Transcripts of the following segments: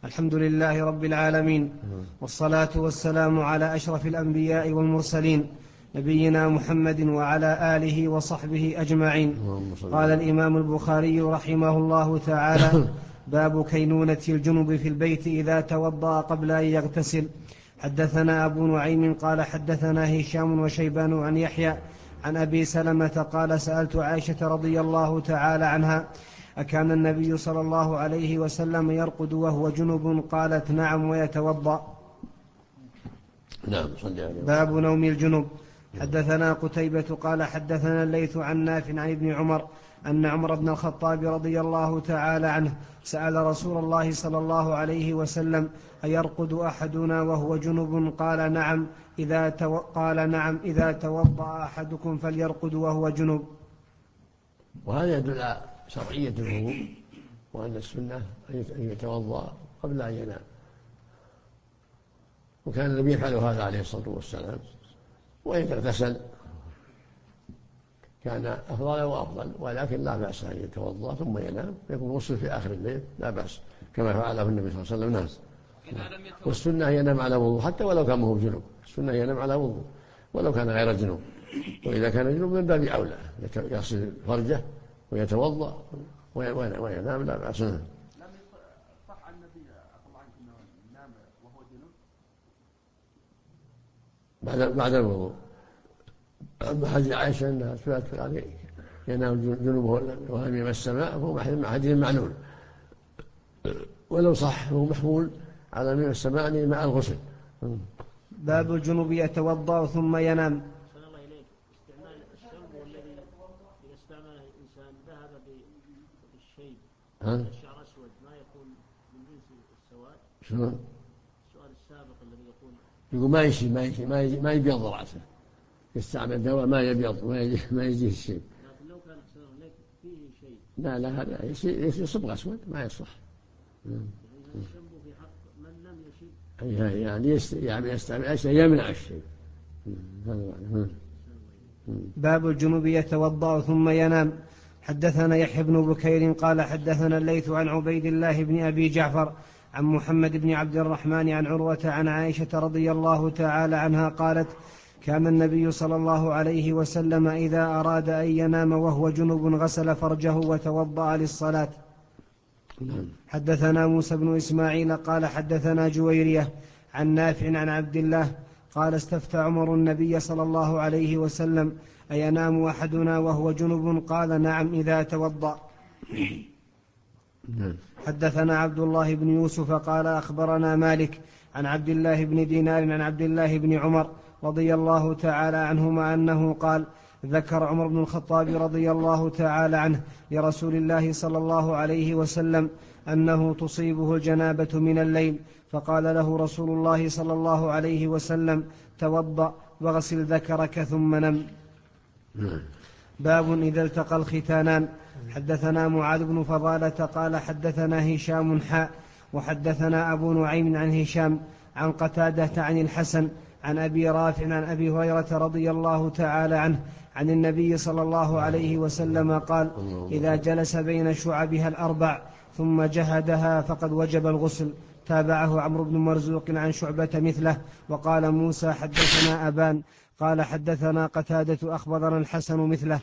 الحمد لله رب العالمين، والصلاة والسلام على أشرف الأنبياء والمرسلين، نبينا محمد وعلى آله وصحبه أجمعين. قال الإمام البخاري رحمه الله تعالى: باب كينونة الجنب في البيت إذا توضأ قبل أن يغتسل. حدثنا أبو نعيم قال حدثنا هشام وشيبان عن يحيى عن أبي سلمة قال: سألت عائشة رضي الله تعالى عنها: أكان النبي صلى الله عليه وسلم يرقد وهو جنب؟ قالت: نعم، ويتوضأ. نعم. باب نوم الجنب. حدثنا قتيبة قال حدثنا الليث عن نافع عن ابن عمر أن عمر بن الخطاب رضي الله تعالى عنه سأل رسول الله صلى الله عليه وسلم: أيرقد أحدنا وهو جنب؟ قال: نعم، إذا توضأ أحدكم فليرقد وهو جنب. وهذا يدل على شرعية الوضوء، وأن السنة أن يتوضأ قبل أن ينام، وكان النبي يفعل هذا عليه الصلاة والسلام. وإن اغتسل كان أفضل وأفضل، ولكن لا بأس أن يتوضأ ثم ينام، يكون غسل في آخر الليل لا بأس، كما فعله النبي صلى الله عليه وسلم. ناس والسنة ينام على وضوء حتى ولو كان هو جنوب، السنة ينام على وضوء ولو كان غير جنوب، وإذا كان جنوب من باب أولى يغسل فرجه ويتوضأ وينام لا بأس. لم يصح عن النبي أطلع أنه نام وهو جنوب بعد الوضوء. أما حديث عائشة أنها سئلت عليه ينام جنوبه ولم يمس السماء، فهو حديث معلول، ولو صح هو محمول على من السماء مع الغسل. باب الجنوب يتوضأ ثم ينام. صلى الله إليك. استعمال الشرب والذي إذا استعمله الإنسان ذهب بالشيب، الشعر أسود، ما يكون من جنس السواد؟ شنو السؤال السابق الذي يقول ما يبيض رأسه، يستعمل دواء ما يبيض ما يجيه الشيء. لكن لو كان لك فيه شيء لا هذا يصبغ أسود ما يصلح. الشنب في حق من لم يشب، يعني يستعمل أشياء يمنع الشيء. باب الجنوب يتوضأ ثم ينام. حدثنا يحيى بن بكير قال حدثنا الليث عن عبيد الله بن أبي جعفر عن محمد بن عبد الرحمن عن عروة عن عائشة رضي الله تعالى عنها قالت: كان النبي صلى الله عليه وسلم إذا أراد أن ينام وهو جنب غسل فرجه وتوضأ للصلاة. حدثنا موسى بن إسماعيل قال حدثنا جويرية عن نافع عن عبد الله قال: استفتى عمر النبي صلى الله عليه وسلم: أينام أحدنا وهو جنب؟ قال: نعم، إذا توضأ. حدثنا عبد الله بن يوسف قال أخبرنا مالك عن عبد الله بن دينار عن عبد الله بن عمر رضي الله تعالى عنهما أنه قال: ذكر عمر بن الخطاب رضي الله تعالى عنه لرسول الله صلى الله عليه وسلم أنه تصيبه الجنابة من الليل، فقال له رسول الله صلى الله عليه وسلم: توضأ واغسل ذكرك ثم نم. باب إذا التقى الختانان. حدثنا معاذ بن فضالة قال حدثنا هشام وحدثنا أبو نعيم عن هشام عن قتادة عن الحسن عن أبي رافع عن أبي هريرة رضي الله تعالى عنه عن النبي صلى الله عليه وسلم قال: إذا جلس بين شعبها الأربع ثم جهدها فقد وجب الغسل. تابعه عمرو بن مرزوق عن شعبة مثله. وقال موسى حدثنا أبان قال حدثنا قتادة أخبرنا الحسن مثله.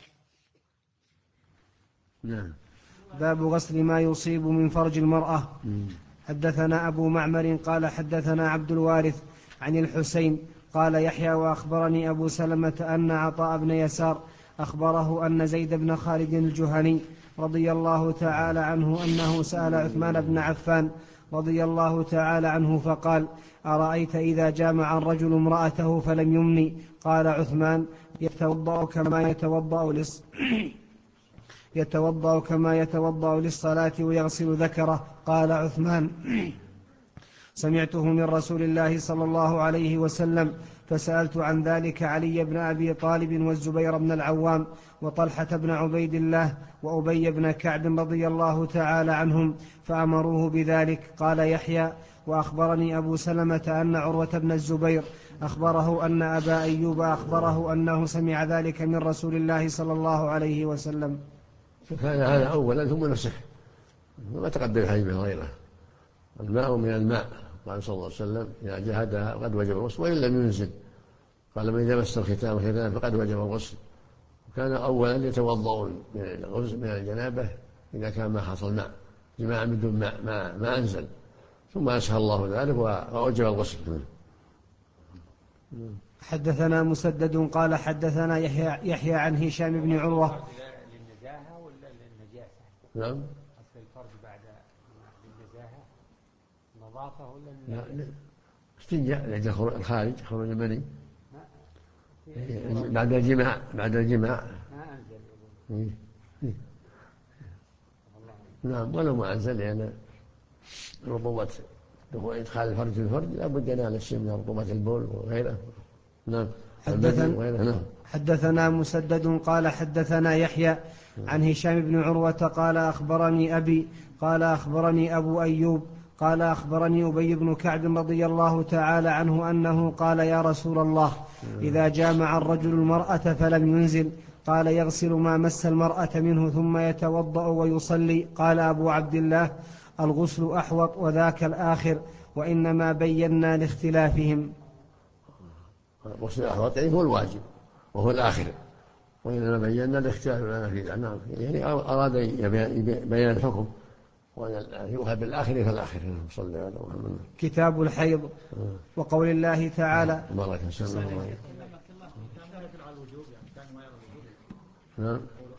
باب غسل ما يصيب من فرج المرأة. حدثنا أبو معمر قال حدثنا عبد الوارث عن الحسين قال يحيى وأخبرني أبو سلمة أن عطاء بن يسار أخبره أن زيد بن خالد الجهني رضي الله تعالى عنه أنه سأل عثمان بن عفان رضي الله تعالى عنه فقال: أرأيت إذا جامع الرجل امرأته فلم يمني؟ قال عثمان: يتوضأ كما يتوضأ للصلاة ويغسل ذكره. قال عثمان: سمعته من رسول الله صلى الله عليه وسلم، فسألت عن ذلك علي بن أبي طالب والزبير بن العوام وطلحة بن عبيد الله وأبي بن كعب رضي الله تعالى عنهم فأمروه بذلك. قال يحيى: وأخبرني أبو سلمة أن عروة بن الزبير أخبره أن أبا أيوب أخبره أنه سمع ذلك من رسول الله صلى الله عليه وسلم. فكان هذا أولا ثم نسخ، ما تقدم حديث غيره. الماء من الماء، قال صلى الله عليه وسلم إذا جهدها فقد وجب الغسل وإن لم ينزل، قال من إذا مس الختان فقد وجب الغسل. وكان أولا يتوضؤون من الجنابة إذا كان ما حصل ماء، جماعة بدون ماء ما أنزل، ثم أسهل الله ذلك وأوجب الغسل. حدثنا مسدد قال حدثنا يحيى عن هشام بن عروة. للنزاهة ولا للنجاسة؟ نعم. أصل الفرد بعد للنزاهة نظافة ولا استنجاء الخارج خروج المني بعد الجماع ما أنزل. نعم ولو ما أنزل لأن رطوبة إدخال الفرج في الفرج لا بد أن ينال الشيء من رطوبة البول وغيره. نعم. حدثنا مسدد قال حدثنا يحيى عن هشام بن عروة قال أخبرني أبي قال أخبرني أبو أيوب قال أخبرني أبي بن كعب رضي الله تعالى عنه أنه قال يا رسول الله إذا جامع الرجل المرأة فلم ينزل قال يغسل ما مس المرأة منه ثم يتوضأ ويصلي. قال أبو عبد الله الغسل أحوط وذاك الآخر وإنما بينا لاختلافهم. الغسل الأحوط هو الواجب وهو الآخر وإنما بينا الاختلاف لنا فيه. نعم يعني أراد يبين الحكم ويؤخذ بالآخر فالآخر. صلى على محمد. كتاب الحيض وقول الله تعالى نعم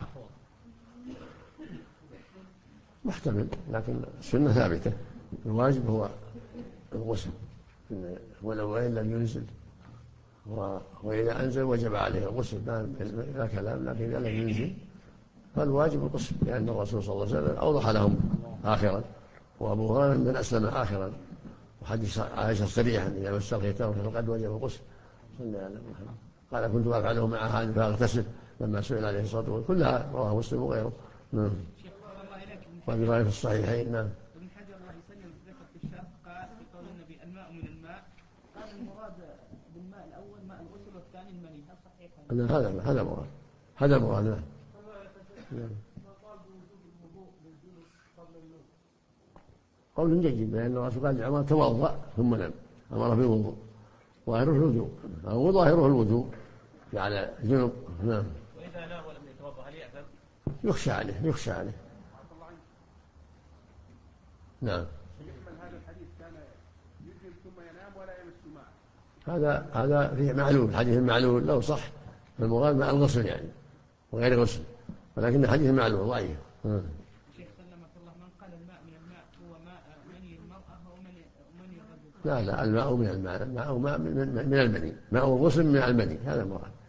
محتمل لكن السنة ثابتة. الواجب هو الغسل ولو إن لم ينزل وإذا أنزل وجب عليه الغسل لا كلام. لكن إذا لم ينزل فالواجب الغسل لأن الرسول صلى الله عليه وسلم أوضح لهم آخرا وأبو هريرة من أسلم آخرا وحديث عائشة صريحا إذا مس الختان فقد وجب الغسل. صلى على محمد. قال كنت أفعله مع هذا فأغتسل لما سئل عليه الصلاة والسلام. كلها رواه مسلم وغيره. نعم. وفي رواية في الصحيحين. نعم. ابن حجر الله يسلم ذكر في الشرح قال في قول النبي الماء من الماء قال المراد بالماء الأول ماء الغسل والثاني المني. هل صحيح؟ هذا المراد. قول جيد لأن الرسول قال لعمر توضأ ثم نم أمر بالوضوء ظاهره الوضوء أو ظاهره الوضوء على جنب. نعم. وإذا نام ولم يتوضأ هل يأثم؟ يخشى عليه. نعم. هذا الحديث كان يجلس ثم ينام ولا يمس ماء. هذا فيه معلول. الحديث المعلول لو صح فالمراد مع الغسل يعني وغير غسل ولكن الحديث المعلول ضعيف. شيخ سلمك الله من قال الماء من الماء هو ماء مني المرأة أو مني الرجل؟ لا الماء من الماء. الماء من المني. ماء الغسل من المني هذا المراد.